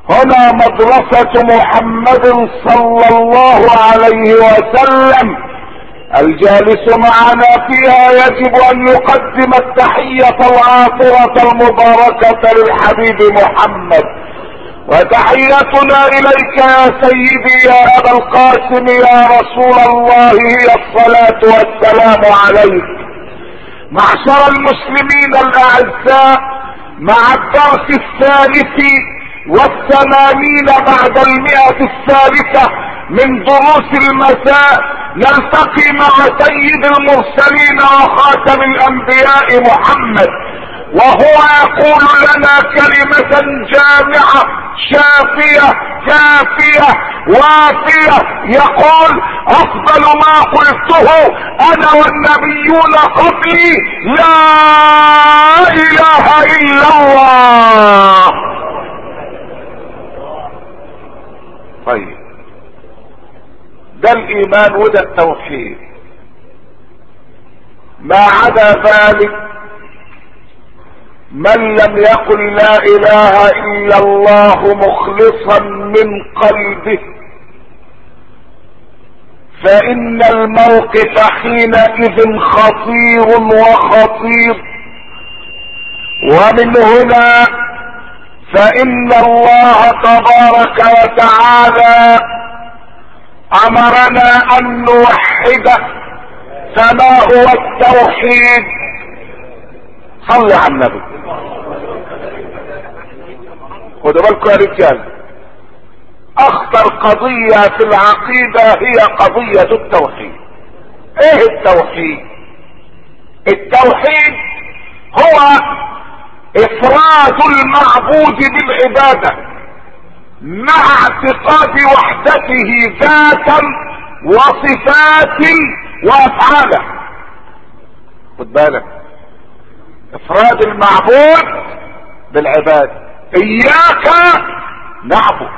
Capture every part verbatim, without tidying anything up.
هنا مدرسة محمد صلى الله عليه وسلم، الجالس معنا فيها يجب ان يقدم التحية العاطرة المباركة للحبيب محمد. وتحيتنا اليك يا سيدي يا ابا القاسم يا رسول الله هي الصلاة والسلام عليك. معشر المسلمين الاعزاء، مع الدرس الثالث والثمانين بعد المئة الثالثة من دروس المساء نلتقي مع سيد المرسلين وخاتم الانبياء محمد، وهو يقول لنا كلمة جامعة شافية كافية وافية. يقول: افضل ما قلته انا والنبيون قبلي لا اله الا الله. طيب، ده الايمان وده التوحيد. ما عدا ذلك من لم يقل لا اله الا الله مخلصا من قلبه فان الموقف حينئذ خطير وخطير. ومن هنا فان الله تبارك وتعالى امرنا ان نوحده. فما هو التوحيد؟ صل على النبي. خدوا بالكم يا رجال، اخطر قضية في العقيدة هي قضية التوحيد. ايه التوحيد؟ التوحيد هو افراد المعبود بالعبادة مع اعتقاد وحدته ذاتا وصفات وافعالا. خد بالك، افراد المعبود بالعبادة. اياك نعبد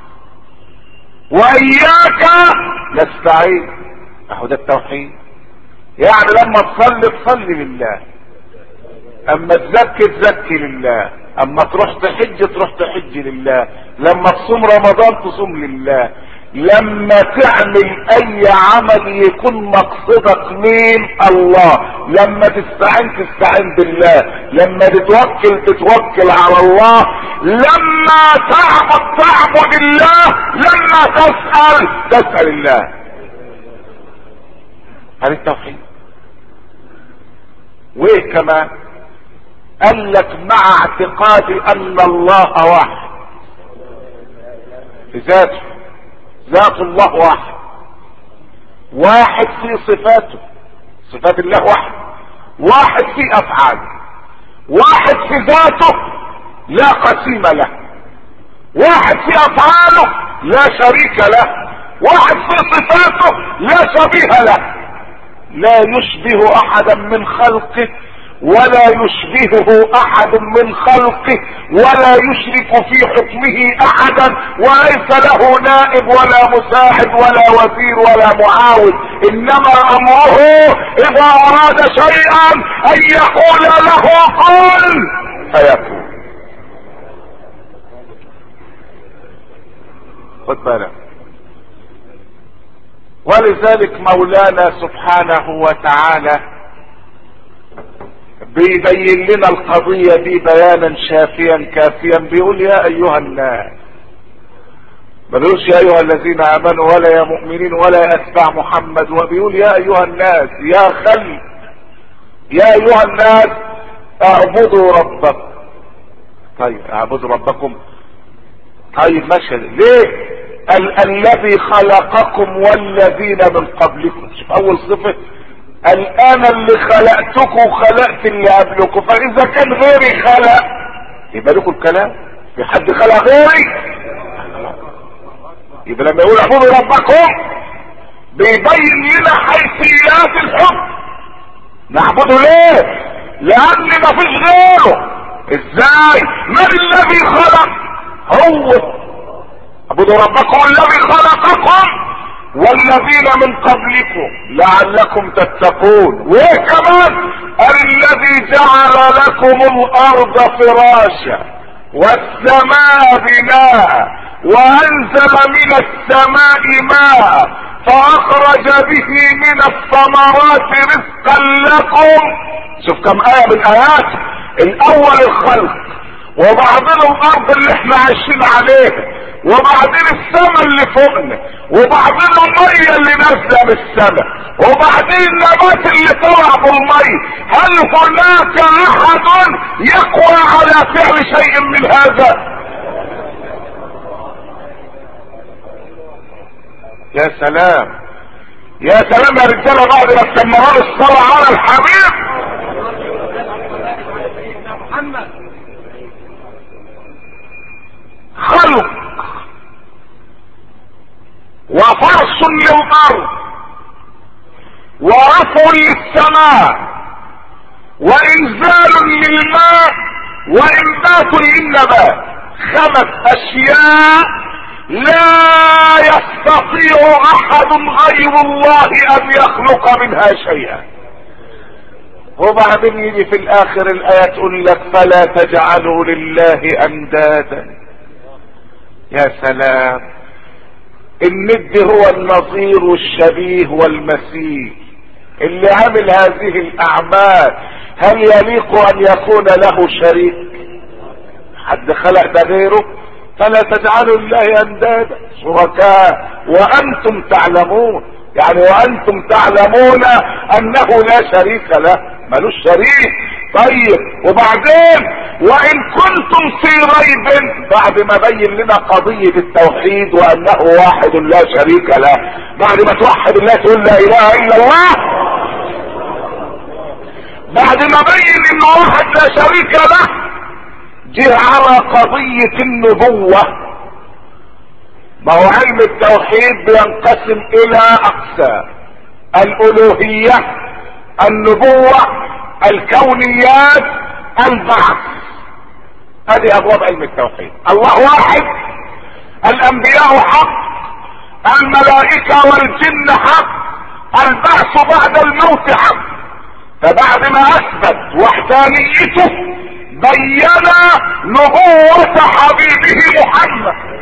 واياك نستعين، اهو ده التوحيد. يعني لما تصلي تصلي لله، اما تزكي تزكي لله، اما تروح تحج تروح تحج لله، لما تصوم رمضان تصوم لله، لما تعمل اي عمل يكون مقصدك مين؟ الله. لما تستعين تستعين بالله، لما تتوكل تتوكل على الله، لما تعبد تعبد الله، لما تسأل تسأل الله. هذا التوحيد. وايه كمان؟ قال لك مع اعتقاد ان الله واحد في ذاته، ذات الله واحد، واحد في صفاته، صفات الله واحد، واحد في افعاله، واحد في ذاته لا قسيم له، واحد في افعاله لا شريك له، واحد في صفاته لا شبيه له، لا يشبه احدا من خلقه ولا يشبهه احد من خلقه ولا يشرك في حكمه احدا، وليس له نائب ولا مساعد ولا وزير ولا معاون. انما امره اذا اراد شيئا ان يقول له كن فيكون. خد بالك. ولذلك مولانا سبحانه وتعالى بيبين لنا القضية دي بيانا شافيا كافيا. بيقول يا ايها الناس، ما بيقولش يا ايها الذين امنوا ولا يا مؤمنين ولا يا اتباع محمد، وبيقول يا ايها الناس، يا خلق، يا ايها الناس اعبدوا ربكم. طيب اعبدوا ربكم، طيب ماشي ليه؟ ال الذي خلقكم والذين من قبلكم. شوف اول صفة، الان اللي خلقتكم وخلقت اللي قبلكم، فاذا كان غيري خلق يبقى لكم الكلام. في حد خلق غيري؟ يبقى لما يقول اعبدوا ربكم بيبين لنا حيثيات الحكم. نعبده ليه؟ لان مفيش غيره. ازاي؟ من الذي خلق؟ هو. اعبدوا ربكم الذي خلقكم والذين من قبلكم لعلكم تتقون. وايه كمان؟ الذي جعل لكم الارض فراشا والسماء بناء وانزل من السماء ماء فاخرج به من الثمرات رزقا لكم. شوف كم آية من آيات. الاول الخلق، وبعدين الارض اللي احنا عايشين عليها، وبعدين السماء اللي فوقنا، وبعدين المية اللي نازله من السماء، وبعدين النبات اللي طلع بالمية. هل هناك احد يقوى على فعل شيء من هذا؟ يا سلام يا سلام يا رجاله، بعد ما تسمعون الصلاة على الحبيب. خلق وفرش للارض ورفع للسماء وانزال للماء وانبات للنبات. خمس اشياء لا يستطيع احد غير الله ان يخلق منها شيئا. وبعدين يجي في الاخر الايه تقول لك فلا تجعلوا لله اندادا. يا سلام، الند هو النظير والشبيه والمثيل. اللي عمل هذه الاعمال هل يليق ان يكون له شريك؟ حد خلق ده غيره؟ فلا تجعلوا الله اندادا شركاء وانتم تعلمون، يعني وانتم تعلمون انه لا شريك له، ملوش شريك. طيب وبعدين وان كنتم في ريب، بعد ما بين لنا قضية التوحيد وانه واحد لا شريك له، بعد ما توحد الله تقول لا اله الا الله، بعد ما بين انه واحد لا شريك له، جه على قضية النبوة. ما هو علم التوحيد بينقسم الى اقسام: الالوهية، النبوة، الكونيات، البعث. هذه ابواب علم التوحيد. الله واحد، الانبياء حق، الملائكة والجن حق، البعث بعد الموت حق. فبعد ما اثبت وحدانيته بين نبوة حبيبه محمد.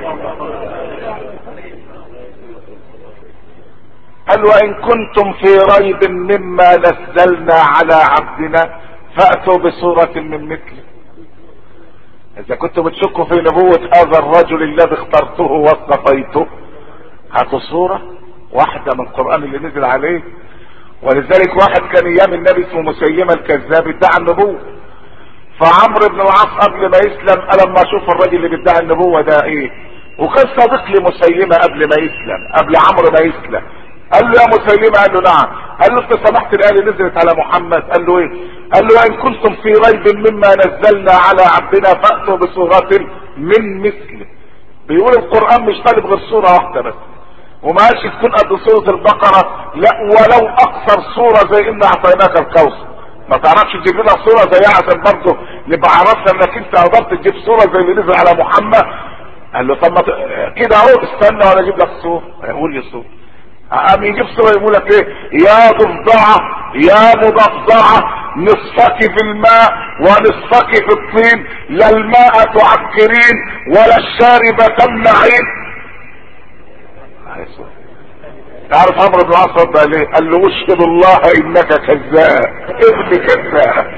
قال وان كنتم في ريب مما نزلنا على عبدنا فاتوا بصورة من مثله. اذا كنتم بتشكوا في نبوة هذا الرجل الذي اخترته واصطفيته، هاتوا صورة واحدة من القرآن اللي نزل عليه. ولذلك واحد كان ايام النبي اسمه مسيلمة الكذاب ادعى النبوة، فعمرو بن العاص قبل ما يسلم قال لما اشوف الراجل اللي بيدعي النبوة ده ايه، وكان صديق لمسيلمة قبل ما يسلم، قبل عمرو ما يسلم. قال له يا مسيلمة، قال له نعم. قال له انت سمحت الآية اللي نزلت على محمد؟ قال له ايه؟ قال له ان كنتم في ريب مما نزلنا على عبدنا فأتوا بصورة من مثله. بيقول القرآن مش طالب غير صورة واحدة بس، وما قالش تكون قد صورة البقرة، لا ولو اقصر صورة زي ان اعطيناك الكوثر. ما تعرفش تجيب لنا صورة زي عشان برضه نبقى عرفنا انك انت قدرت تجيب صورة زي اللي نزل على محمد. قال له طب ما كده اهو استنى وانا اجيب لك صورة. يقول لي صورة، قام يجيب صورة يقول لك ايه؟ يا ضفدعة يا مضفدعة نصفك في الماء ونصفك في الطين، لا الماء تعكرين ولا الشارب تمنعين. تعرف عمرو بن العاص رد عليه؟ قال له اشهد الله انك كذاب ابن كذاب.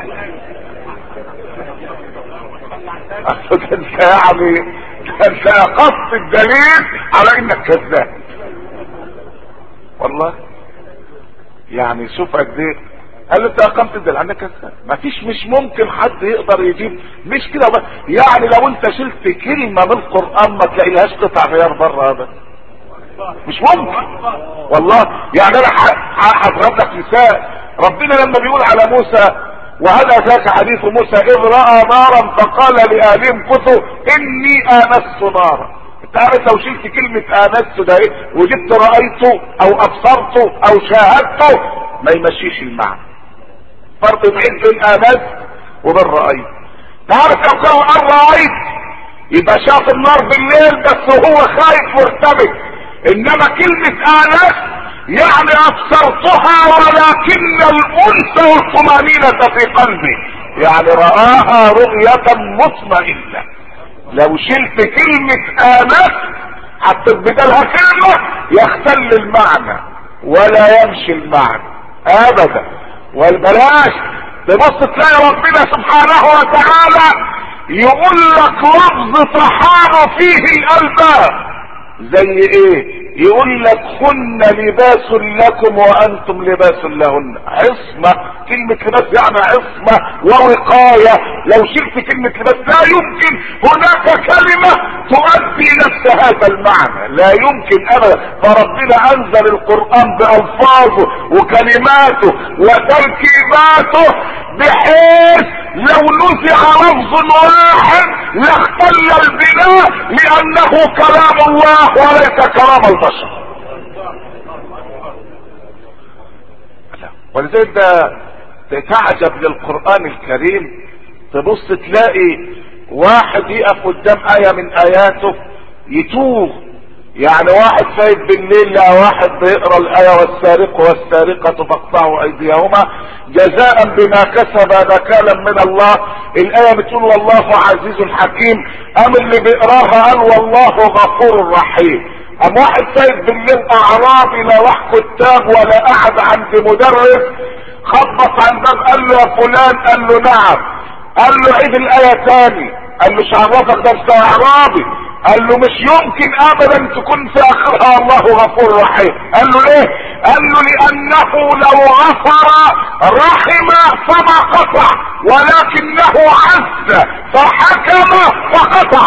انت يعني انت قصد الدليل على انك كذاب والله. يعني شوف قد ايه. قال له انت اقمت الدليل عنك كذاب. مفيش، مش ممكن حد يقدر يجيب، مش كده بس. يعني لو انت شلت كلمة من القرآن ما تلاقيلهاش قطع غيار بره ابدا، مش ممكن والله. يعني انا هضرب لك مثال. ربنا لما بيقول على موسى وهذا ذاك حديث موسى اذ راى نارا فقال لاهلهم كثوا اني انست نارا. انت عارف لو شلت كلمة انست ده ايه وجبت رايته او ابصرته او شاهدته ما يمشيش المعنى. فرق بعيد بين انست وبين رايت. تعرف لو كان قال رايت يبقى شاف النار بالليل بس وهو خايف مرتبك، انما كلمة انس يعني ابصرتها ولكن الانس والطمانينة في قلبي. يعني رآها رؤية مطمئنة. لو شلت كلمة آمنت حتى بدلها كلمة يختل المعنى ولا يمشي المعنى ابدا. والبلاش تبص تلاقي ربنا سبحانه وتعالى يقول لك لفظ طحان فيه الالباب زي ايه؟ يقول لك هن لباس لكم وانتم لباس لهن. عصمة، كلمة لباس يعني عصمة ووقاية. لو شلت كلمة لباس لا يمكن هناك كلمة تؤدي نفس هذا المعنى، لا يمكن ابدا. فربنا انزل القرآن بألفاظه وكلماته وتركيباته بحيث لو نزع لفظ واحد لاختل البناء لانه كلام الله وليس كلام البشر. ولذلك تعجب للقرآن الكريم، تبص تلاقي واحد يقف قدام آية من آياته يتوه. يعني واحد سايب بالليل لا واحد بيقرا الآية والسارق والسارقة فاقطعوا أيديهما جزاء بما كسب نكالا من الله. الآية بتقول والله عزيز حكيم، أم اللي بيقراها قال والله غفور رحيم. أم واحد سايب بالليل أعرابي لا راح كتاب ولا قعد عند مدرس، خبط على الباب قال له يا فلان، قال له نعم، قال له عيد الآية تاني، قال له شعرفك ده انت اعرابي، قال له مش يمكن ابدا تكون في اخرها الله غفور رحيم. قال له ليه؟ قال له لانه لو غفر رحم فما قطع، ولكنه عز فحكم فقطع.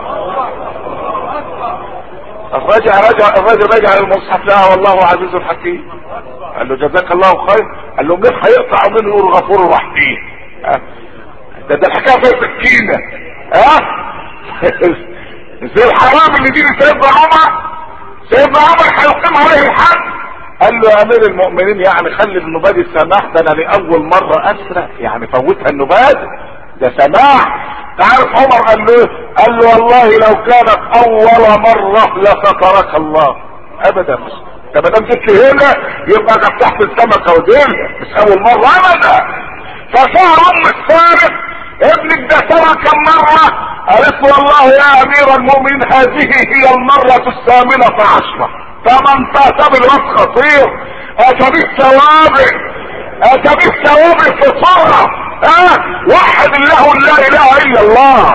الرجع رجع الرجل رجع المصحف لها والله عزيز حكيم. قال له جزاك الله خير. قال له مين هيقطع ومين يقول غفور رحيم؟ ده ده الحكايه فيها سكينه. ها زي الحرام اللي دي سيدنا عمر، سيدنا عمر هيقيم عليه الحد. قال له يا امير المؤمنين يعني خلي النبادي سماح، ده انا لاول مره اسرق، يعني فوتها النبادي، ده سماح. تعرف عمر قال له قال له والله لو كانت اول مره لسترك الله. ابدا، مش ده ما دام جيت هنا يبقى انت تحت السمكه وديلها، مش اول مره ابدا. فشهر ام السارق ابنك ده سرق كم مره؟ قالت والله يا امير المؤمنين هذه هي المرة الثامنة عشرة. فمن فات بالوقت خطير، اتى بالثوابت، اتى بالثوابت في صرة. اه وحد الله لا اله الا الله.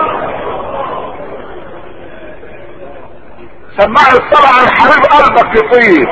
سمع الصلاة على الحبيب قلبك يطير.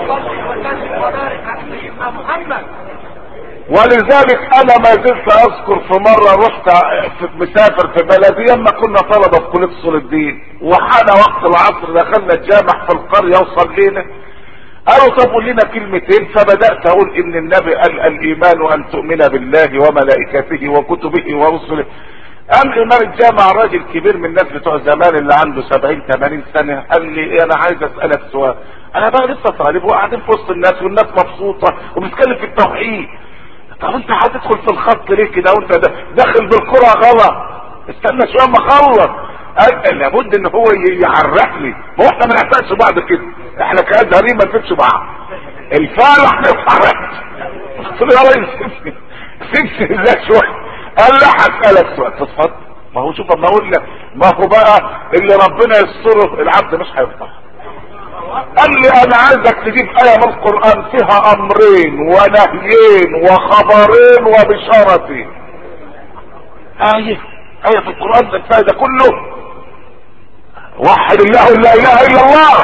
ولذلك انا ما زلت اذكر في مرة رحت مسافر في بلدي لما كنا طلبة في كلية اصول الدين، وحان وقت العصر دخلنا الجامع في القرية وصلينا. قالوا طب قول لنا كلمتين، فبدأت اقول ان النبي قال الايمان ان تؤمن بالله وملائكته وكتبه ورسله. قام امام الجامع راجل كبير من الناس بتوع زمان اللي عنده سبعين ثمانين سنة قال لي انا عايز اسألك سؤال. انا بقى لسه طالب وقاعدين في وسط الناس والناس مبسوطة وبتتكلم في التوحيد، طب انت هتدخل في الخط ليه كده وانت داخل بالكرة غلط؟ استنى شوية ما اخلص. قال لابد ان هو يعرفني، ما هو احنا ما نحتاجش بعض كده، احنا كأزهرين ما نفيدش بعض. الفال احنا اتحركت. قلت له يا ريس سيبني سيبني ازاي شوية. قال لا هسألك سؤال. تتفضل. ما هو شوف اما اقول لك، ما هو بقى اللي ربنا يستره العبد مش هيفتح. قال لي انا عايزك تجيب آية من القرآن فيها امرين ونهيين وخبرين وبشارتين. آية آية في القرآن ده الفايدة كله. وحد الله لا اله الا الله.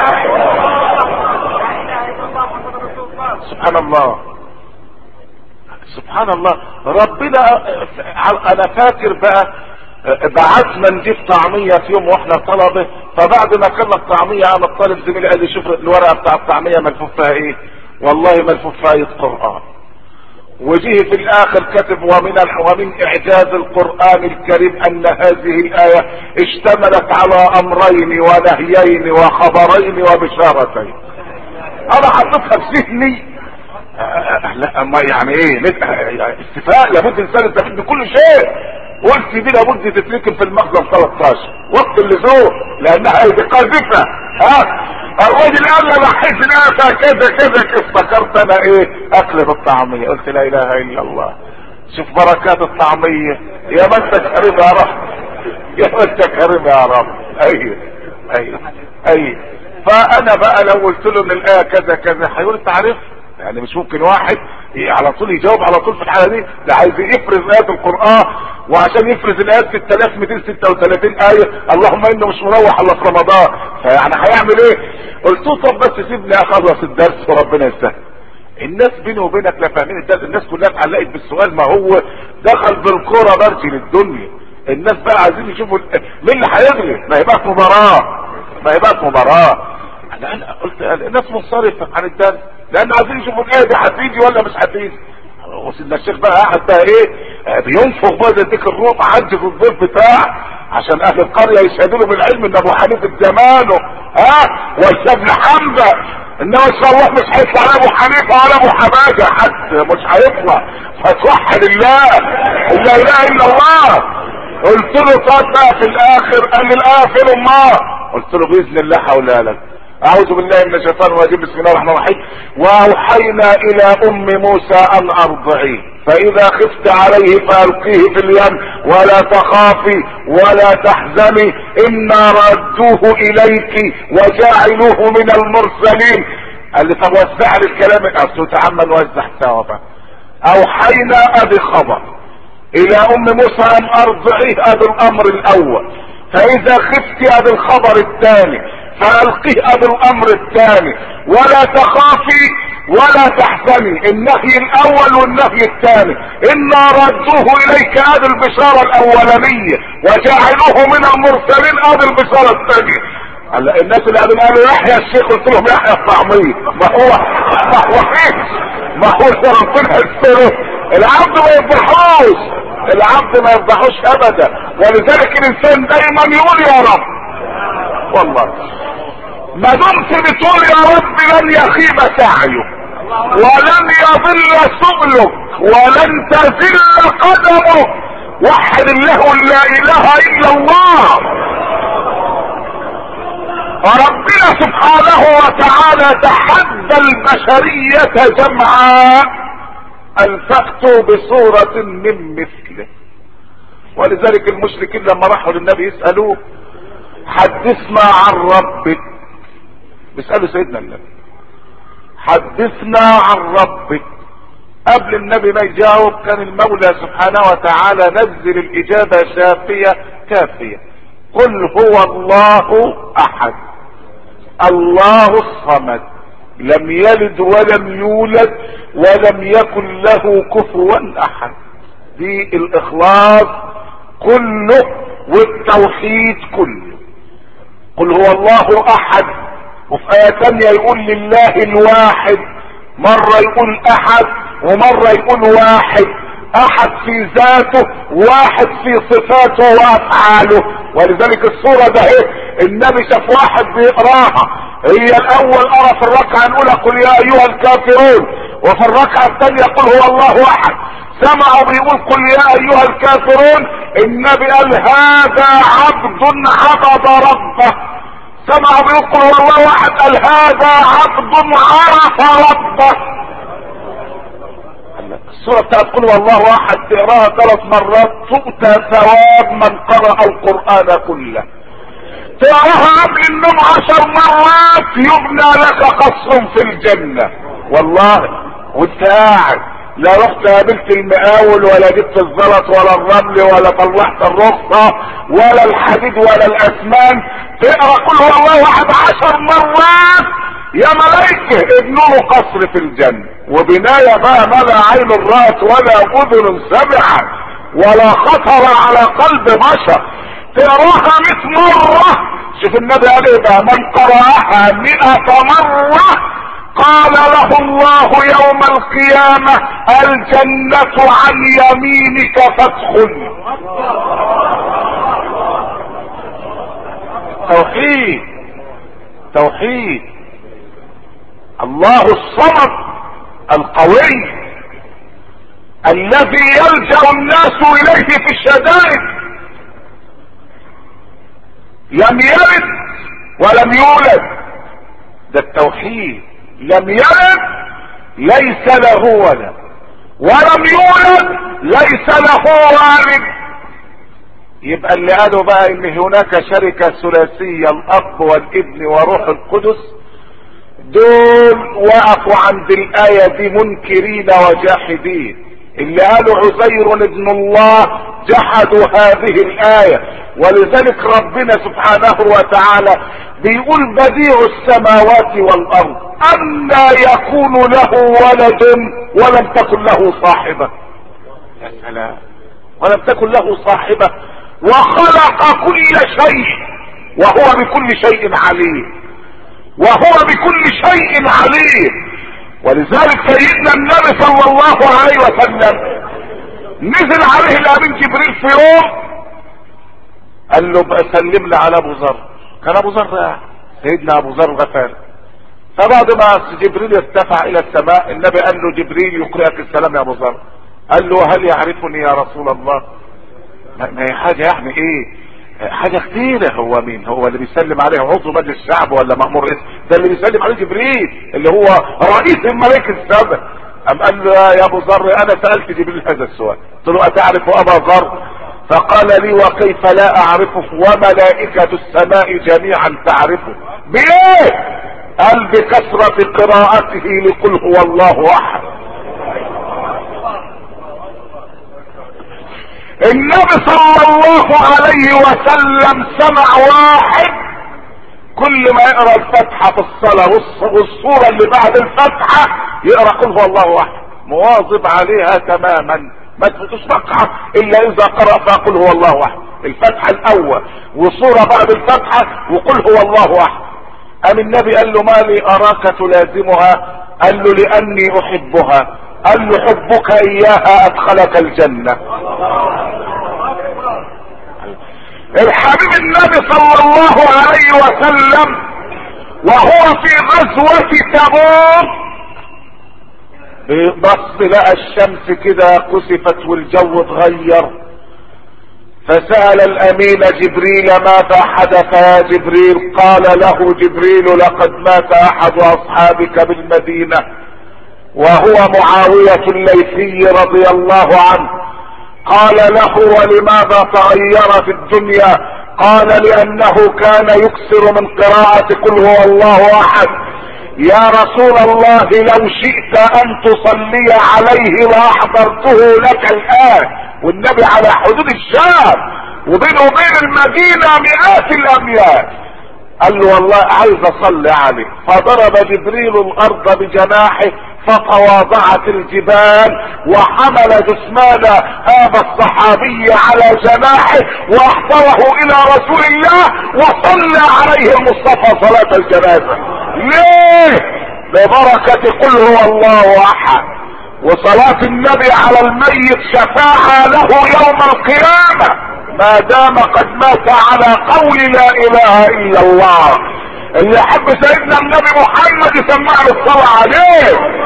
سبحان الله سبحان الله. ربنا انا فاكر بقى بعتنا نجيب طعمية في يوم واحنا طلبة، فبعد ما كنا الطعمية انا الطالب زميلي قال لي شوف الورقة بتاع الطعمية ملفوف فيها ايه، والله ملفوف فيها آية قرآن. وجيه في الاخر كتب ومن ومن اعجاز القرآن الكريم ان هذه الآية اشتملت على امرين ونهيين وخبرين وبشارتين. انا حطيتها في ذهني. لا ما يعني ايه استفاء، لابد انسان يستفيد بكل شيء. قلت دي لابد تتركب في المخزن ثلاثتاشر وقت اللزوم لانها دي قاذفه. ها الراجل قال لي بحس انها كذا كذا، افتكرت انا ايه اكل الطعميه، قلت لا اله الا الله. شوف بركات الطعمية. يا ما انت كريم يا رب، يا ما انت كريم يا رب. ايوه ايوه ايوه. فانا بقى لو قلت له ان الايه كذا كذا هيقول انت عارف، يعني مش ممكن واحد على طول يجاوب على طول في الحاله دي. ده عايز يفرز ايات القران، وعشان يفرز الايات ستة آلاف ومئتين وستة وثلاثين ايه اللهم انه مش مروح الا في رمضان، فيعني هيعمل ايه؟ قلت له طب بس سيبني اخلص الدرس وربنا يسهل. الناس بيني وبينك لا فاهمين الدرس، الناس كلها اتعلقت بالسؤال، ما هو دخل بالكوره برشي للدنيا. الناس بقى عايزين يشوفوا مين اللي هيغلب، ما يبقاش مباراه، ما يبقاش مباراه. انا انا قلت الناس منصرفه عن الدرس لان عايزين يشوفوا الايه دي هتيجي ولا مش هتيجي. وسيدنا الشيخ بقى قاعد بقى ايه بينفخ بقى زي ديك الروح عدي في الضيف بتاعه عشان اهل القريه يشهدوا له بالعلم ان ابو حنيفه زمانه ها وابن حمزه، انما ان شاء الله مش هيطلع لا ابو حنيفه ولا ابو حماده حتى، مش هيطلع. فتوحد الله لا اله الا الله. قلت له طب بقى في الاخر قال لي الاخر الله. قلت له باذن الله هقولها لك. اعوذ بالله من الشيطان الرجيم، بسم الله الرحمن الرحيم. واوحينا الى ام موسى ان ارضعيه فاذا خفت عليه فالقيه في اليم ولا تخافي ولا تحزني انا ردوه اليك وجاعلوه من المرسلين. قال لي طب وزع لي الكلام الاصل تعمل نوزع سوا بقى. اوحينا ادي خبر الى ام موسى ان ارضعيه ادي الامر الاول، فاذا خفت ادي الخبر الثاني، فالقيه ادي الامر الثاني، ولا تخافي ولا تحزني النهي الاول والنهي الثاني، انا ردوه اليك ادي البشاره الاولانيه وجعلوه من المرسلين ادي البشاره الثانيه. هلا الناس اللي قالوا يحيى الشيخ قلت لهم يحيى الطعميه، ما هو ما هو فيش ما هو ربنا يستره. العبد ما يفضحوش، العبد ما يفضحوش ابدا، ولذلك الانسان دايما يقول يا رب. والله ما دمت بتقول يا رب لن يخيب سعيه ولن يضل سبلك ولن تزل قدمك. وحد الله لا اله الا الله. ربنا سبحانه وتعالى تحدى البشرية جمعاء ان فأتوا بصورة من مثله. ولذلك المشركين لما راحوا للنبي يسألوه حدثنا عن ربك، بيسألوا سيدنا النبي حدثنا عن ربك، قبل النبي ما يجاوب كان المولى سبحانه وتعالى نزل الإجابة شافية كافية. قل هو الله أحد الله الصمد لم يلد ولم يولد ولم يكن له كفوا أحد. دي الإخلاص كله والتوحيد كله. قل هو الله أحد. وفي آية تانية يقول لله الواحد، مرة يقول أحد ومرة يقول واحد. أحد في ذاته، واحد في صفاته وأفعاله. ولذلك الصورة ده ايه النبي شاف واحد بيقراها، هي الأول قرأ في الركعة الأولى قل يا أيها الكافرون، وفي الركعة الثانية قل هو الله أحد. سمعوا بيقول قل يا أيها الكافرون، النبي قال هذا عبد عبد ربه. سمعوا بيقول قل هو الله أحد، قال هذا عبد عرف ربه. السورة بتاعت قل هو الله احد تقراها ثلاث مرات تؤتى ثواب من قرأ القرآن كله. تقراها قبل النوم عشر مرات يبنى لك قصر في الجنة. والله وانت قاعد لا رحت قابلت المقاول ولا جبت الزلط ولا الرمل ولا طلعت الرخصة ولا الحديد ولا الاسمان، تقرا قل هو الله احد عشر مرات يا ملائكة ابنه قصر في الجنة. وبناية بقى ما لا عين رأت ولا اذن سمعت ولا خطر على قلب بشر. تقراها مئة مرة. شوف النبي قال ايه بقى، من قرأها مئة مرة قال له الله يوم القيامة الجنة عن يمينك فادخل. توحيد توحيد. الله الصمد القوي الذي يلجأ الناس اليه في الشدائد. لم يلد ولم يولد، ده التوحيد. لم يلد ليس له ولد ولم يولد ليس له والد. يبقى اللي قالوا بقى ان هناك شركة ثلاثية الاب والابن وروح القدس دول وقفوا عند الآية دي منكرين وجاحدين. اللي قالوا عزير ابن الله جحدوا هذه الآية. ولذلك ربنا سبحانه وتعالى بيقول بديع السماوات والأرض أنى يكون له ولد ولم تكن له صاحبة. يا سلام. ولم تكن له صاحبة وخلق كل شيء وهو بكل شيء عليم. وهو بكل شيء عليم. ولذلك سيدنا النبي صلى الله عليه وسلم نزل عليه الامين جبريل في يوم قال له بقى سلم لي على ابو ذر. كان ابو ذر سيدنا ابو ذر غفار. فبعد ما جبريل ارتفع الى السماء النبي قال له جبريل يقرئك السلام يا ابو ذر. قال له هل يعرفني يا رسول الله؟ ما هي حاجه يعني ايه حاجة كتيرة. هو مين؟ هو اللي بيسلم عليه عضو مجلس الشعب ولا مأمور اسم؟ ده اللي بيسلم عليه جبريل اللي هو رئيس الملائكة السبع. ام قال له يا ابو ذر انا سألت جبريل هذا السؤال قلت له اتعرف ابا ذر؟ فقال لي وكيف لا اعرفه وملائكة السماء جميعا تعرفه. بايه؟ قال بكثرة قراءته لقل هو الله احد. النبي صلى الله عليه وسلم سمع واحد كل ما يقرأ الفتحة في الصلاة والصورة اللي بعد الفتحة يقرأ قل هو الله واحد مواظب عليها تماما ما تفوتوش ركعة الا اذا قرأ فقل هو الله واحد الفتحة الاول وصورة بعد الفتحة وقل هو الله واحد. قام النبي قال له ما لي اراك تلازمها؟ قال له لاني احبها. قال له حبك اياها ادخلك الجنة. الحبيب النبي صلى الله عليه وسلم وهو في غزوة تبوك بص لقى الشمس كده كسفت والجو اتغير فسأل الامين جبريل ماذا حدث يا جبريل؟ قال له جبريل لقد مات احد اصحابك بالمدينة وهو معاوية الليثي رضي الله عنه. قال له ولماذا تغير في الدنيا؟ قال لانه كان يكثر من قراءة قل هو الله احد. يا رسول الله لو شئت ان تصلي عليه لاحضرته لك الان. والنبي على حدود الشام وبينه وبين المدينة مئات الاميال. قال له والله عايز اصلي عليه. فضرب جبريل الارض بجناحه فتواضعت الجبال وحمل جثمان هذا الصحابي على جناحه واحضره الى رسول الله وصلى عليه المصطفى صلاة الجنازة. ليه؟ ببركة قل هو الله احد. وصلاة النبي على الميت شفاعة له يوم القيامة ما دام قد مات على قول لا اله الا الله. اللي يحب سيدنا النبي محمد يسمع له الصلاة عليه.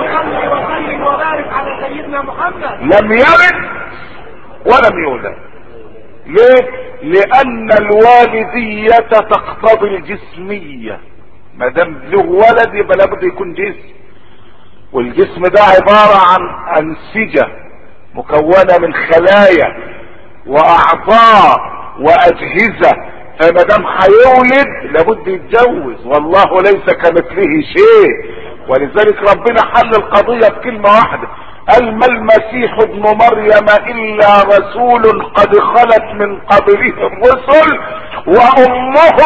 لم يلد ولم يولد. ليه؟ لان الوالدية تقتضي الجسمية. ما دام له ولد يبقى لابد يكون جسم. والجسم ده عبارة عن انسجة مكونة من خلايا واعضاء واجهزة. فما دام هيولد لابد يتجوز والله ليس كمثله شيء. ولذلك ربنا حل القضية بكلمة واحدة قال ما المسيح ابن مريم الا رسول قد خلت من قبله الرسل وامه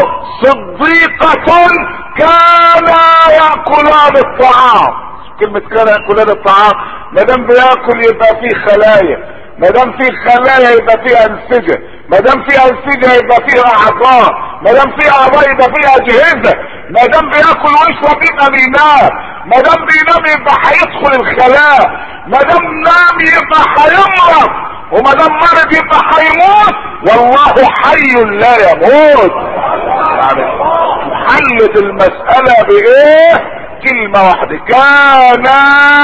صديقة كانا يأكلان الطعام. كلمة كانا يأكلان الطعام ما دام بياكل يبقى فيه خلايا. ما دام فيه خلايا يبقى فيه انسجة. ما دام فيه انسجة يبقى فيه اعضاء. ما دام فيه اعضاء يبقى فيه اجهزة. ما دام بياكل ويشرب يبقى بينام. ما دام بينام يبقى هيدخل الخلاء. ما دام نام يبقى هيمرض. وما دام مرض يبقى هيموت. والله حي لا يموت. يعني حلت المسألة بايه؟ كلمة واحدة كانا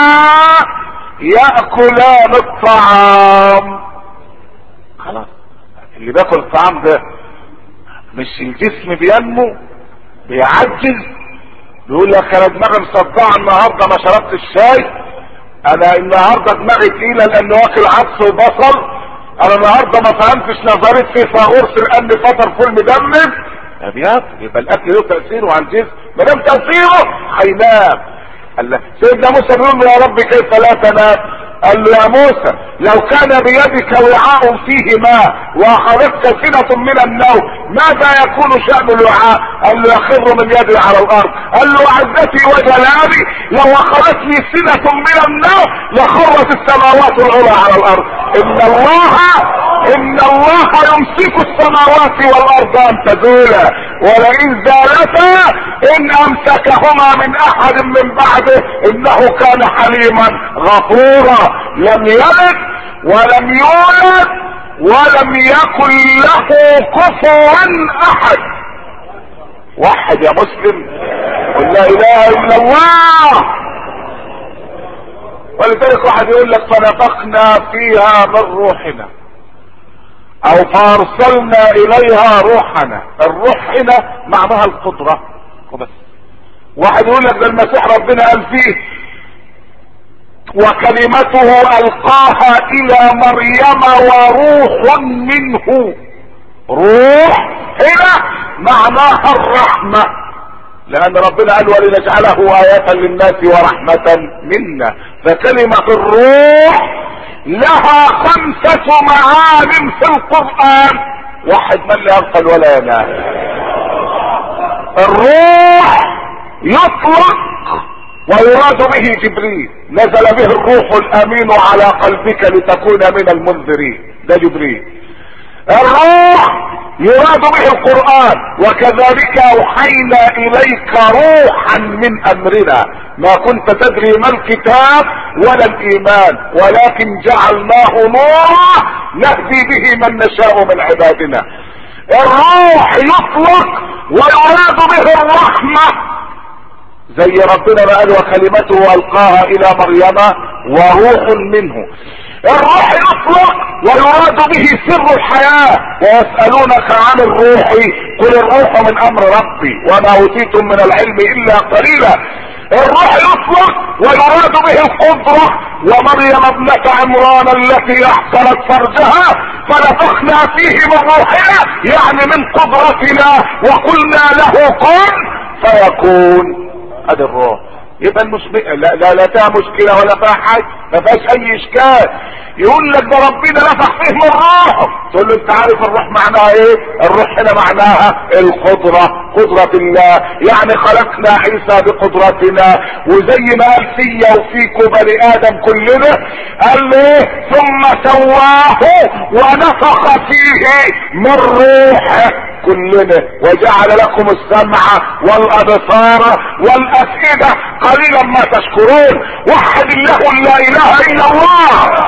يأكلان الطعام. خلاص اللي بياكل الطعام ده مش الجسم بينمو بيعجز. بيقول لك انا دماغي مصدعه النهارده ما شربت الشاي انا النهارده دماغي تقيله لان واكل عدس وبصل. انا النهارده ما فهمتش نظريه فيثاغورس لان فطر فول مدمر. يا بياكل يبقى الاكل له تاثيره على الجسم، ما دام تاثيره هينام. قال سيدنا موسى بيقول له يا رب كيف لا تنام؟ قال له يا موسى لو كان بيدك وعاء فيه ماء واخذتك سنة من النوم ماذا يكون شأن الوعاء؟ قال له يخر من يدي على الارض. قال له عزتي وجلالي لو اخذتني سنة من النوم لخرت السماوات العلى على الارض. ان الله ان الله يمسك السماوات والارض ان تزولا ولئن زالتا ان امسكهما من احد من بعده انه كان حليما غفورا. لم يلد ولم يولد ولم يكن له كفوا احد. وحد يا مسلم قل لا اله الا الله. ولذلك واحد يقول لك فنفخنا فيها من روحنا او فارسلنا اليها روحنا. الروح هنا معناها القدرة وبس. واحد يقول لك ده المسيح ربنا قال فيه وكلمته القاها الى مريم وروح منه. روح هنا معناها الرحمة لان ربنا قال ولنجعله آية للناس ورحمة منا. فكلمة الروح لها خمسة معان في القرآن. واحد من لا يغفل ولا ينام. الروح يطلق ويراد به جبريل، نزل به الروح الامين على قلبك لتكون من المنذرين، ده جبريل. الروح يراد به القرآن وكذلك اوحينا اليك روحا من امرنا ما كنت تدري ما الكتاب ولا الايمان ولكن جعلناه نورا نهدي به من نشاء من عبادنا. الروح يطلق ويراد به الرحمة زي ربنا ما قال وكلمته القاها الى مريم وروح منه. الروح يطلق ويراد به سر الحياة ويسألونك عن الروح قل الروح من امر ربي وما اوتيتم من العلم الا قليلا. الروح يطلق ويراد به القدرة ومريم ابنة عمران التي احسنت فرجها فنفخنا فيه من روحنا يعني من قدرتنا وقلنا له كن فيكون. ادي الروح. يبقى المشكلة لا لا لا فيها مشكلة ولا فيها حاجة، ما فيهاش اي اشكال. يقول لك ده ربنا نفخ فيه من روحه، تقول له انت عارف الروح معناها ايه؟ الروح هنا معناها القدرة، قدرة الله، يعني خلقنا عيسى بقدرتنا وزي ما قال فيا وفيك وبني ادم كلنا قال له ثم سواه ونفخ فيه من روحه كلنا وجعل لكم السمع والابصار والافئدة قليلا ما تشكرون. وحد الله لا اله الا الله.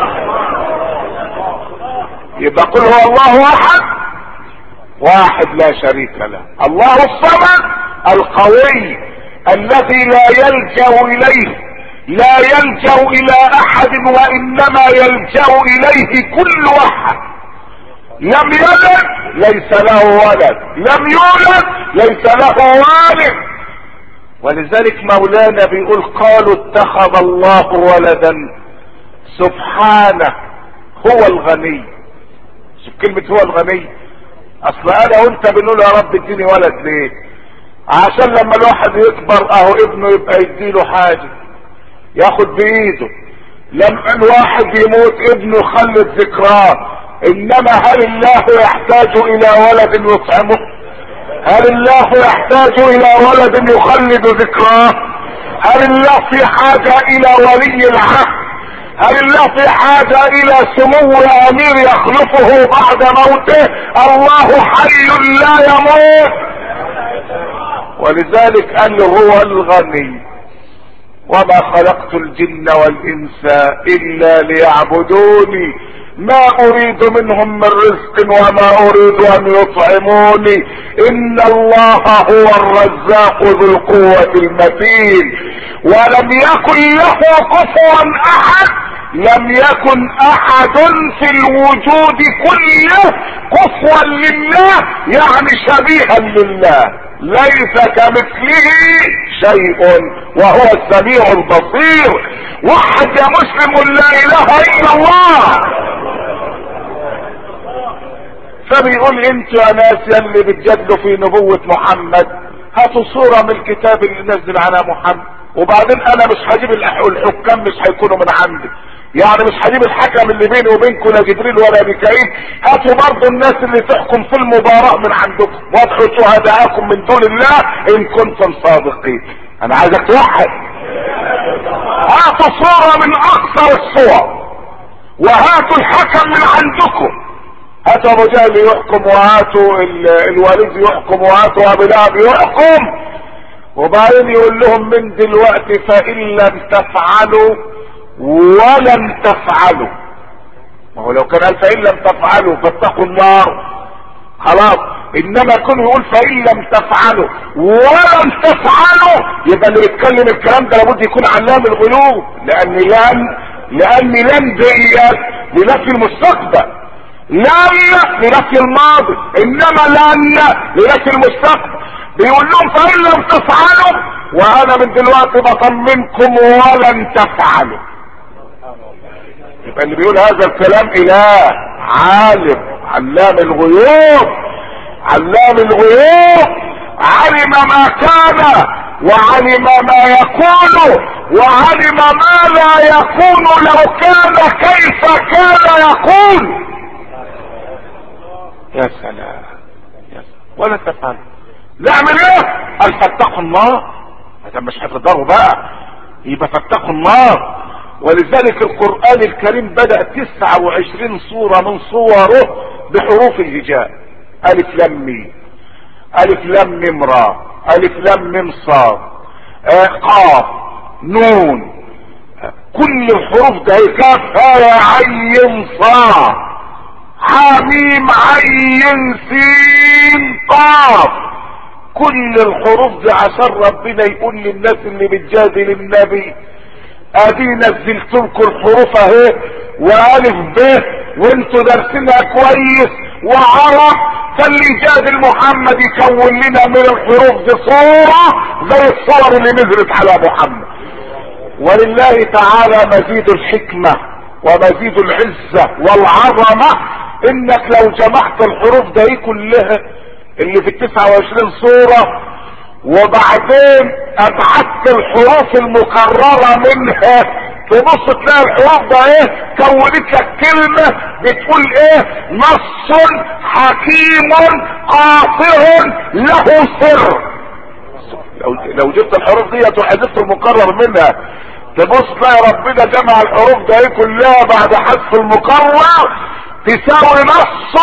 يبقى قل هو الله احد واحد لا شريك له الله الصمد القوي الذي لا يلجأ اليه لا يلجأ الى احد وانما يلجأ اليه كل واحد. لم يلد ليس له ولد لم يولد ليس له والد. ولذلك مولانا بيقول قالوا اتخذ الله ولدا سبحانه هو الغني. شوف كلمة هو الغني. اصل انا وانت بنقول يا رب اديني ولد ليه؟ عشان لما الواحد يكبر اهو ابنه يبقى يديله حاجة ياخد بايده. لما الواحد يموت ابنه يخلد ذكراه. انما هل الله يحتاج الى ولد يطعمه؟ هل الله يحتاج الى ولد يخلد ذكراه؟ هل الله في حاجة الى ولي العهد؟ هل الله في حاجة الى سمو امير يخلفه بعد موته؟ الله حي لا يموت. ولذلك قال هو الغني وما خلقت الجن والانس الا ليعبدوني ما اريد منهم من رزق وما اريد ان يطعموني ان الله هو الرزاق ذو القوة المتين. ولم يكن له كفوا احد. لم يكن احد في الوجود كله كفوا لله يعني شبيها لله. ليس كمثله شيء وهو السميع البصير. وحد يا مسلم لا اله الا الله. فبيقول انتوا يا ناس يلي بتجادلوا في نبوة محمد هاتوا صورة من الكتاب اللي نزل على محمد، وبعدين انا مش هجيب الحكام، مش هيكونوا من عندي، يعني مش هجيب الحكم اللي بيني وبينكم لا جبريل ولا ميكائيل، هاتوا برضه الناس اللي تحكم في المباراة من عندكم، وادعوا شهداءكم من دون الله ان كنتم صادقين. انا عايزك توحد. هاتوا صورة من اكثر الصور، وهاتوا الحكم من عندكم. هاتوا ابو جهل يحكم، وهاتوا الوليد يحكم، وهاتوا ابو لهب يحكم، وبعدين يقول لهم من دلوقتي فان لم تفعلوا ولم تفعلوا. ما هو لو كان قال فان لم تفعلوا فاتقوا النار خلاص، انما كونه يقول فان لم تفعلوا ولم تفعلوا يبقى اللي بيتكلم الكلام ده لابد يكون علام الغيوب، لان لن لان لن ديت لنفي المستقبل، لن لنفي الماضي، انما لن لنفي المستقبل. بيقول لهم فان لم تفعلوا وانا من دلوقتي بطمنكم ولن تفعلوا. يبقى اللي بيقول هذا الكلام اله عالم علام الغيوب، علام الغيوب، علم ما كان وعلم ما يكون وعلم ما لا يكون لو كان كيف كان يكون. يا سلام يا سلام. ولا تفعل نعمل ايه؟ قال فاتقوا النار. هذا مش هتقدروا بقى، يبقى فاتقوا النار. ولذلك القرآن الكريم بدأ تسعة وعشرين صورة من صوره بحروف الهجاء، الف لام ميم، الف لام ميم را، الف لام ميم صاد، آه قاف نون، آه كل الحروف ده كاف يا عين صاد حميم عين سين قاف، كل الحروف دي عشان ربنا يقول للناس اللي بتجادل النبي ادي نزلت لكم الحروف اهي والف ب وانتوا دارسينها كويس وعرب، فاللي يجادل محمد يكون لنا من الحروف دي صورة زي الصور اللي نزلت على محمد. ولله تعالى مزيد الحكمة ومزيد العزة والعظمة انك لو جمعت الحروف دي كلها اللي في التسعة وعشرين صورة وبعدين ابعدت الحروف المكررة منها تبص تلاقي الحروف ده ايه كونت لك كلمة بتقول ايه نص حكيم قاطع له سر. لو, لو جبت الحروف دي وحذفت المكرر منها تبص تلاقي ربنا جمع الحروف ده كلها بعد حذف المكرر تساوي نص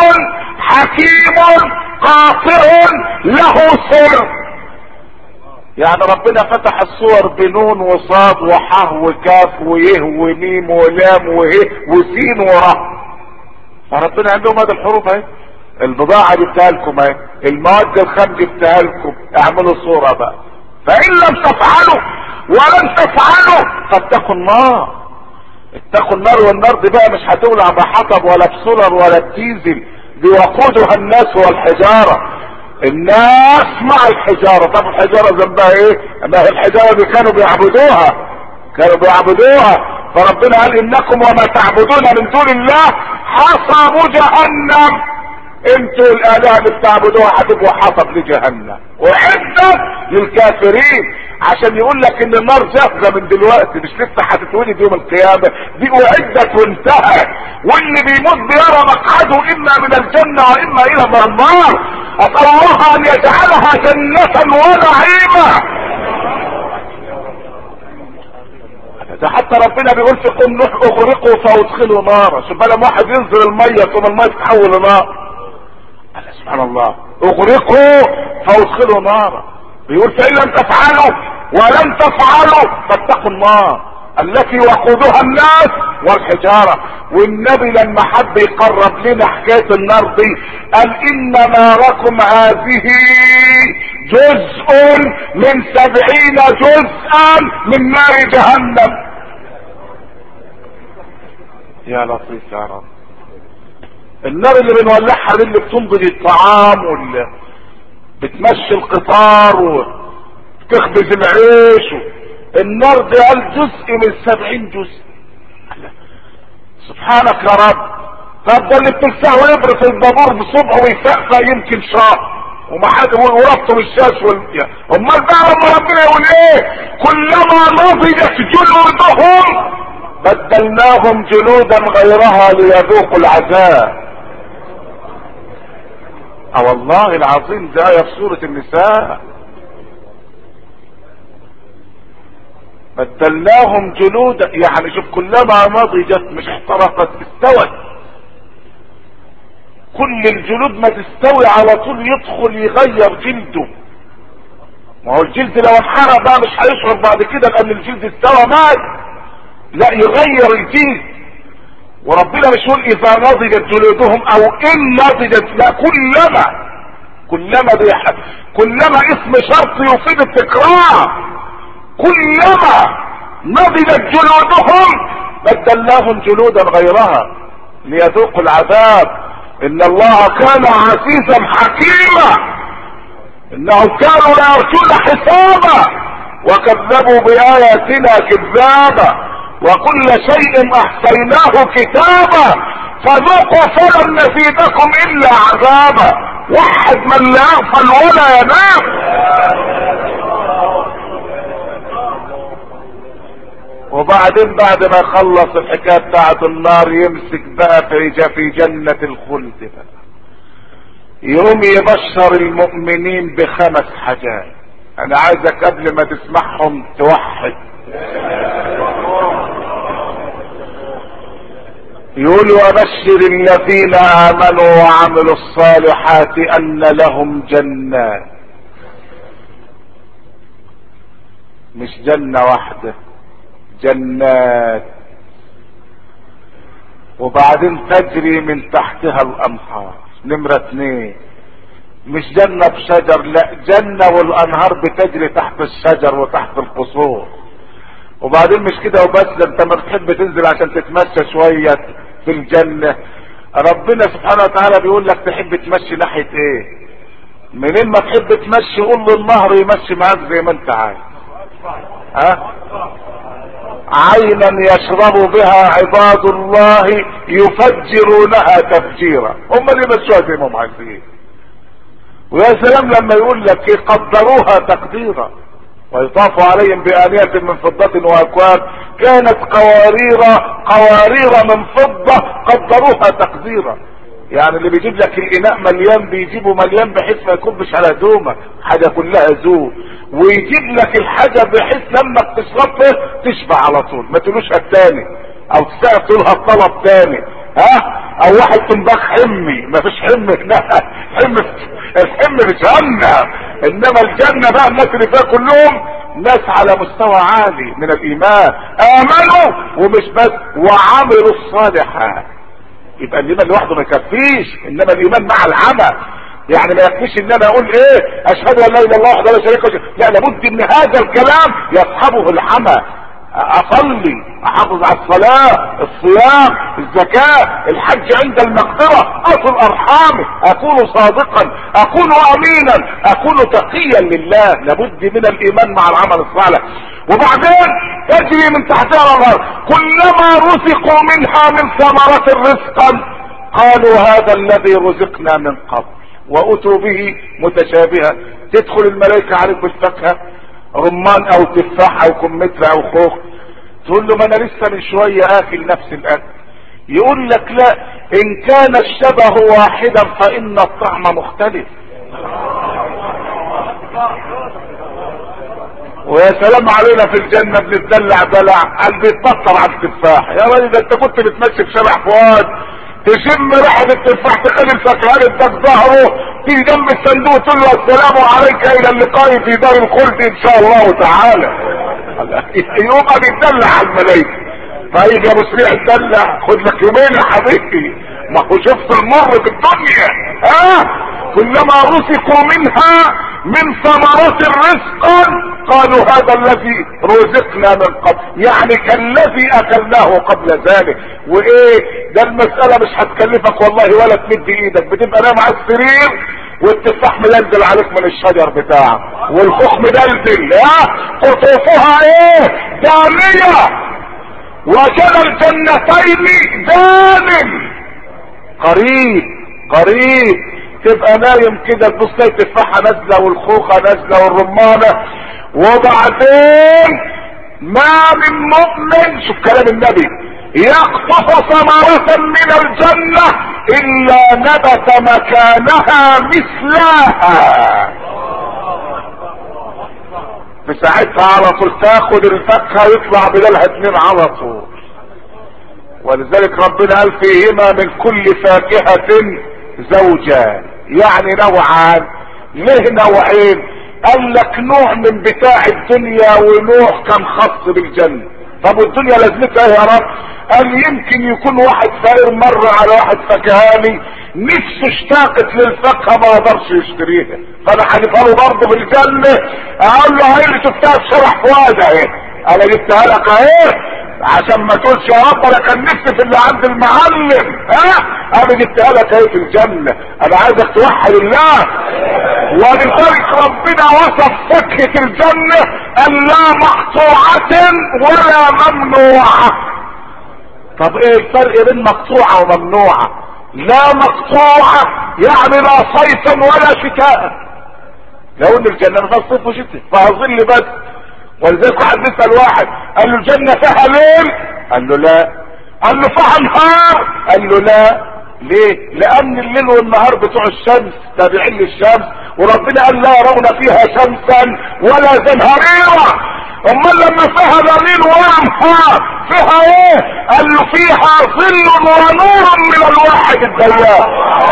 حكيم قاطع له سر. يعني ربنا فتح الصور بنون وصاد وحاء وكاف ويه وميم ولام وهي وسين وراء، فربنا عندهم هذه الحروف اهي. البضاعة جبتها لكم اهي، المواد الخام جبتها لكم، اعملوا صورة بقى. فان لم تفعلوا ولن تفعلوا فاتقوا النار. اتقوا النار، والنار دي بقى مش هتولع بحطب ولا بسولر ولا بديزل، دي وقودها الناس والحجارة. الناس مع الحجارة. طب الحجارة ذنبها ايه؟ ما هي الحجارة دي كانوا بيعبدوها، كانوا بيعبدوها، فربنا قال انكم وما تعبدون من دون الله حصب جهنم، انتوا الالهة اللي بتعبدوها هتبقوا حصب لجهنم وعدت للكافرين، عشان يقول لك ان النار جاهزة من دلوقتي، مش لسه هتتولد يوم القيامة، دي اعدت وانتهت، واللي بيموت بيرى مقعده اما من الجنة واما الى من النار. اسأل الله ان يجعلها جنة ونعيمة. ده حتى ربنا بيقول في قوم نوح اغرقوا فادخلوا نارا، شوف بقى لما واحد ينزل المية ثم المية تتحول لنار. سبحان الله، اغرقوا فادخلوا نارا. بيقول فان لم تفعلوا ولن تفعلوا فاتقوا النار التي وقودها الناس والحجارة. والنبي لما حب يقرب لنا حكاية النار دي قال ان ناركم هذه جزء من سبعين جزءا من نار جهنم. يا لطيف يا رب. النار اللي بنولعها دي اللي بتنضج الطعام واللي بتمشي القطار و... تخبز العيش. النار دي قال جزء من سبعين جزء. سبحانك يا رب. طب ده اللي بتلسعه ويبرس البابور بصبعه ويفقفق يمكن شهر وما حد وربطه بالشاش وال... امال بقى لما ربنا يقول ايه؟ كلما نضجت جلودهم بدلناهم جلودا غيرها ليذوقوا العذاب. اه والله العظيم ده آية في سورة النساء. بدلناهم جلودا، يعني شوف كلما نضجت مش احترقت استوت. كل الجلود ما تستوي على طول يدخل يغير جلده. ما هو الجلد لو انحرق بقى مش هيشعر بعد كده لان الجلد استوى مات. لا يغير الجلد. وربنا مش يقول اذا نضجت جلودهم او ان نضجت، لا كلما. كلما دي كلما اسم شرط يفيد التكرار. كلما نضجت جلودهم بدلناهم جلودا غيرها ليذوقوا العذاب. ان الله كان عزيزا حكيما. انهم كانوا لا يرجون حسابا وكذبوا باياتنا كذابا وكل شيء احصيناه كتابا فذوقوا فلن نزيدكم الا عذابا. وحد من لا يغفل ولا ينام. وبعدين بعد ما يخلص الحكايه بتاعت النار يمسك بقى في في جنة الخلد بقى. يوم يبشر المؤمنين بخمس حاجات. انا عايزك قبل ما تسمعهم توحد. يقول وبشر الذين امنوا وعملوا الصالحات ان لهم جنات. مش جنة واحدة، جنات. وبعدين تجري من تحتها الانهار. نمرة اتنين مش جنة بشجر، لا جنة والانهار بتجري تحت الشجر وتحت القصور. وبعدين مش كده وبس، ده انت ما بتحب تنزل عشان تتمشى شوية في الجنة. ربنا سبحانه وتعالى بيقول لك تحب تمشي ناحية ايه؟ منين ما تحب تمشي قول للنهر يمشي معاك زي ما انت عايز. ها؟ عينا يشرب بها عباد الله يفجرونها تفجيرا. هم اللي مشوها زي ما هم عايزين. ويا سلام لما يقول لك ايه قدروها تقديرا ويطاف عليهم بآنية من فضة واكواب كانت قوارير قوارير من فضة قدروها تقديرا. يعني اللي بيجيب لك الاناء مليان بيجيبه مليان بحيث ما يكبش على دومة حاجة كلها زور، ويجيب لك الحاجة بحيث لما تشربها تشبع على طول ما تقولوش التاني او تسأل تقولها الطلب تاني. ها؟ او واحد تنبخ حمي، ما فيش حم هنا. حم الحم في جهنم، انما الجنة بقى الناس اللي فيها كلهم ناس على مستوى عالي من الايمان امنوا ومش بس وعملوا الصالحات. يبقى الايمان لوحده ما يكفيش، انما الايمان مع العمل. يعني ما يكفيش ان انا اقول ايه اشهد ان لا اله الا الله وحده لا شريك له، لا لابد ان هذا الكلام يصحبه العمل. اصلي، احافظ على الصلاة، الصيام، الزكاة، الحج عند المقدرة، اصل ارحامي، اكون صادقا، اكون امينا، اكون تقيا لله. لابد من الايمان مع العمل الصالح. وبعدين تجري من تحتها الانهار كلما رزقوا منها من ثمرة رزقا قالوا هذا الذي رزقنا من قبل واتوا به متشابها. تدخل الملائكة عليك بالفاكهة رمان او تفاح او كمثرى او خوخ، تقول له ما انا لسه من شوية اكل نفس الاكل. يقول لك لا، ان كان الشبه واحدا فان الطعم مختلف. ويا سلام علينا في الجنة بنتدلع دلع قلبي يتبطر على التفاح. يا راجل ده انت كنت بتمشي في شارع فؤاد تشم ريحة التفاح تخلي الفكهان اداك ظهره تيجي جنب الصندوق تقول له السلام عليك الى اللقاء في دار الخلد ان شاء الله تعالى. يبقى بيتدلع على الملايكة. طيب يا ابو سريع اتدلع خد لك يومين يا حبيبي، ما هو شفت المر في الدنيا. ها؟ كلما رزقوا منها من ثمرات الرزق قالوا هذا الذي رزقنا من قبل، يعني كالذي اكلناه قبل ذلك. وايه ده المسألة مش هتكلفك والله ولا تمد ايدك، بتبقى نايم على السرير والتفاح مدلدل عليك من الشجر بتاعه، والخوخ مدلدل، ها قطوفها ايه؟ دانية، وكلا الجنتين دان، قريب قريب. تبقى نايم كده تبص تلاقي التفاحة نازلة والخوخة نازلة والرمانة، وبعدين ما من مؤمن، شوف كلام النبي، يقطف ثمرة من الجنة الا نبت مكانها مثلها. في ساعتها على طول تاخد الفاكهة يطلع بدلها اتنين على طول. ولذلك ربنا قال فيهما من كل فاكهة زوجان، يعني نوعان. ليه نوعين؟ قال لك نوع من بتاع الدنيا ونوع كان خاص بالجنة. طب والدنيا لازمتها ايه يا رب؟ قال يمكن يكون واحد فقير مر على واحد فكهاني نفسه اشتاقت للفاكهه ما قدرش يشتريها، فانا هجيبها له برضه في الجنه. اقول له هي اللي شفتها في شرح فؤاد اهي، انا جبتها لك اهي عشان ما تقولش يا رب انا كان نفسي في اللي عند المعلم، ها انا جبتها لك اهي في الجنه. انا عايزك توحد الله. ولذلك ربنا وصف فاكهه الجنه ان لا مقطوعه ولا ممنوعه. طب ايه الفرق بين مقطوعه وممنوعه؟ لا مقطوعه يعني لا صيفا ولا شتاء، لو ان الجنه ما فيها صيف وشتاء فيها ظل بس. ولذلك واحد بيسال واحد قال له الجنه فيها ليل؟ قال له لا. قال له فيها نهار؟ قال له لا. ليه؟ لان الليل والنهار بتوع الشمس تابعين للشمس، وربنا قال لا يرون فيها شمسا ولا زمهريرا. امال لما فيها دليل ولا نهار فيها ايه؟ قال له فيها ظل ونور من الواحد الديان.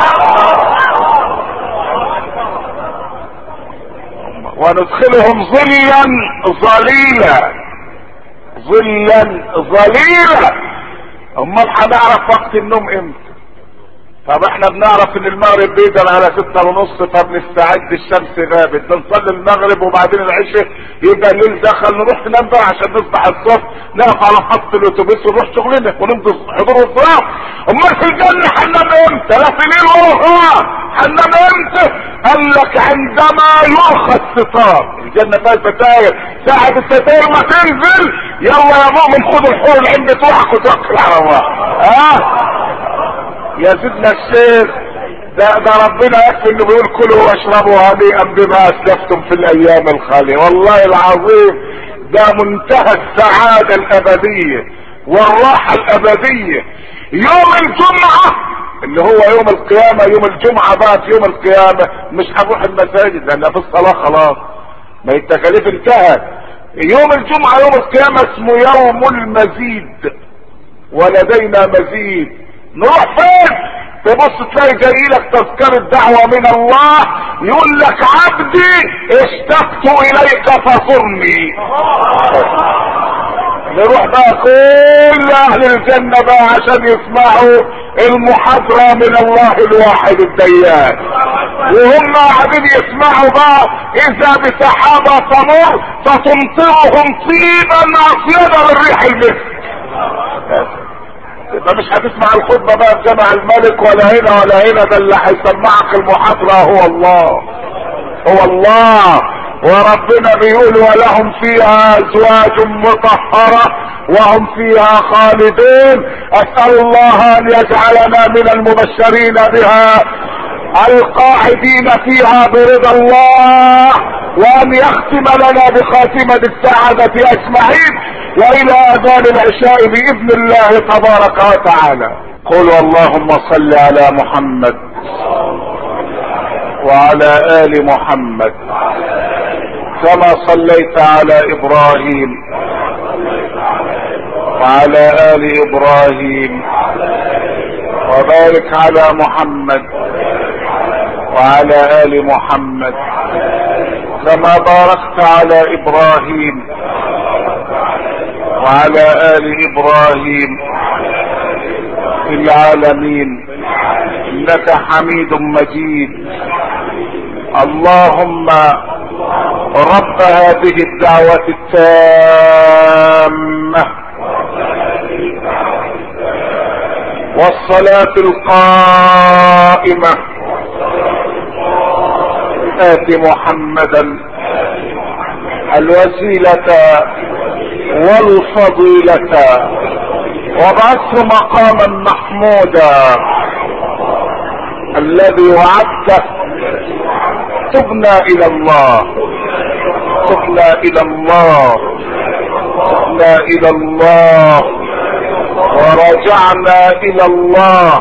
وندخلهم ظلا ظليلا، ظلا ظليلا. امال هنعرف وقت النوم امتى؟ طب احنا بنعرف ان المغرب بيدن على ستة ونص فبنستعد الشمس غابت، بنصلي المغرب وبعدين العشاء يبقى الليل دخل، نروح ننام بقى عشان نصبح الصبح نقف على محطة الاتوبيس ونروح شغلنا ونمضي حضور الصلاة. امال في الجنة هننام امتى؟ لا في ليل ولا نهار، هننام امتى؟ قال لك عندما يرخى الستار. الجنة فيها ستاير، ساعة الستاير ما تنزل يلا يا مؤمن خد الحور العين بتوعك وتوكل على الله. ها أه؟ يا سيدنا الشيخ ده, ده ربنا يكفي انه بيقول كلوا واشربوا هنيئا بما اسلفتم في الايام الخالية. والله العظيم ده منتهى السعادة الابدية والراحة الابدية. يوم الجمعة اللي هو يوم القيامة، يوم الجمعة بقى في يوم القيامة مش هنروح المساجد لان في الصلاة خلاص، ما التكاليف انتهت. يوم الجمعة يوم القيامة اسمه يوم المزيد، ولدينا مزيد. نروح فين؟ تبص تلاقي جاي لك تذكرة دعوة من الله يقول لك عبدي اشتقت اليك فزرني. نروح بقى كل اهل الجنة بقى عشان يسمعوا المحاضرة من الله الواحد الديان، وهم قاعدين يسمعوا بقى اذا بسحابة تمر فتمطرهم طيبا اطيبا من ريح المسك. يبقى مش هتسمع الخطبة بقى في جامع الملك ولا هنا ولا هنا، ده اللي هيسمعك المحاضرة هو الله، هو الله. وربنا بيقول ولهم فيها ازواج مطهرة وهم فيها خالدون. اسأل الله ان يجعلنا من المبشرين بها القاعدين فيها برضا الله، وان يختم لنا بخاتمة السعادة اجمعين، والى اذان العشاء باذن الله تبارك وتعالى. قولوا اللهم صل على محمد وعلى ال محمد كما صليت على ابراهيم وعلى ال ابراهيم، وبارك على محمد وعلى ال محمد كما باركت على ابراهيم وعلى ال ابراهيم في العالمين انك حميد مجيد. اللهم رب هذه الدعوة التامة والصلاة القائمة آت محمدا الوسيلة والفضيلة وابعثه مقاما محمودا الذي وعدته. تبنا الى الله، تبنا الى الله، تبنا الى الله، ورجعنا الى الله،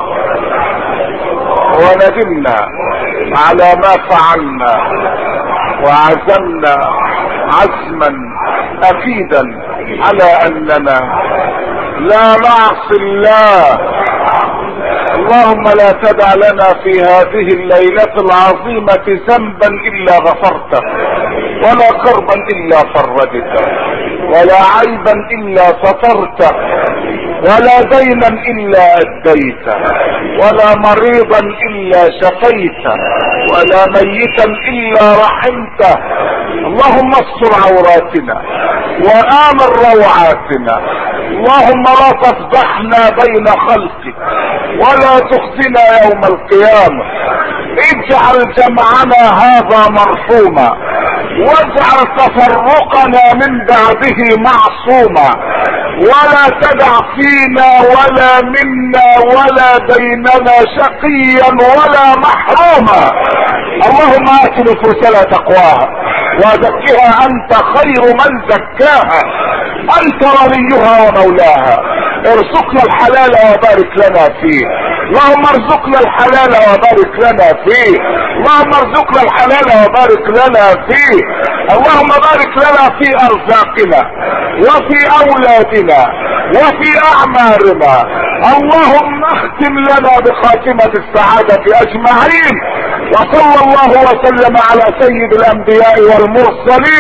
وندمنا على ما فعلنا، وعزمنا عزما اكيدا على اننا لا نعصي الله. اللهم لا تدع لنا في هذه الليلة العظيمة ذنبا الا غفرته، ولا كربا الا فرجته، ولا عيبا الا سترته، ولا دينا الا اديته، ولا مريضا الا شفيته، ولا ميتا الا رحمته. اللهم استر عوراتنا وآمن روعاتنا. اللهم لا تفضحنا بين خلقك ولا تخزنا يوم القيامة. اجعل جمعنا هذا مرحوما، واجعل تفرقنا من بعده معصوما، ولا تدع فينا ولا منا ولا بيننا شقيا ولا محروما. اللهم آت نفوسنا تقواها وزكها انت خير من زكاها، انت وليها ومولاها. ارزقنا الحلال وبارك لنا فيه. اللهم ارزقنا الحلال وبارك لنا فيه. اللهم ارزقنا الحلال وبارك لنا فيه. اللهم بارك لنا في ارزاقنا وفي اولادنا وفي اعمارنا. اللهم اختم لنا بخاتمة السعادة اجمعين. وصلى الله وسلم على سيد الانبياء والمرسلين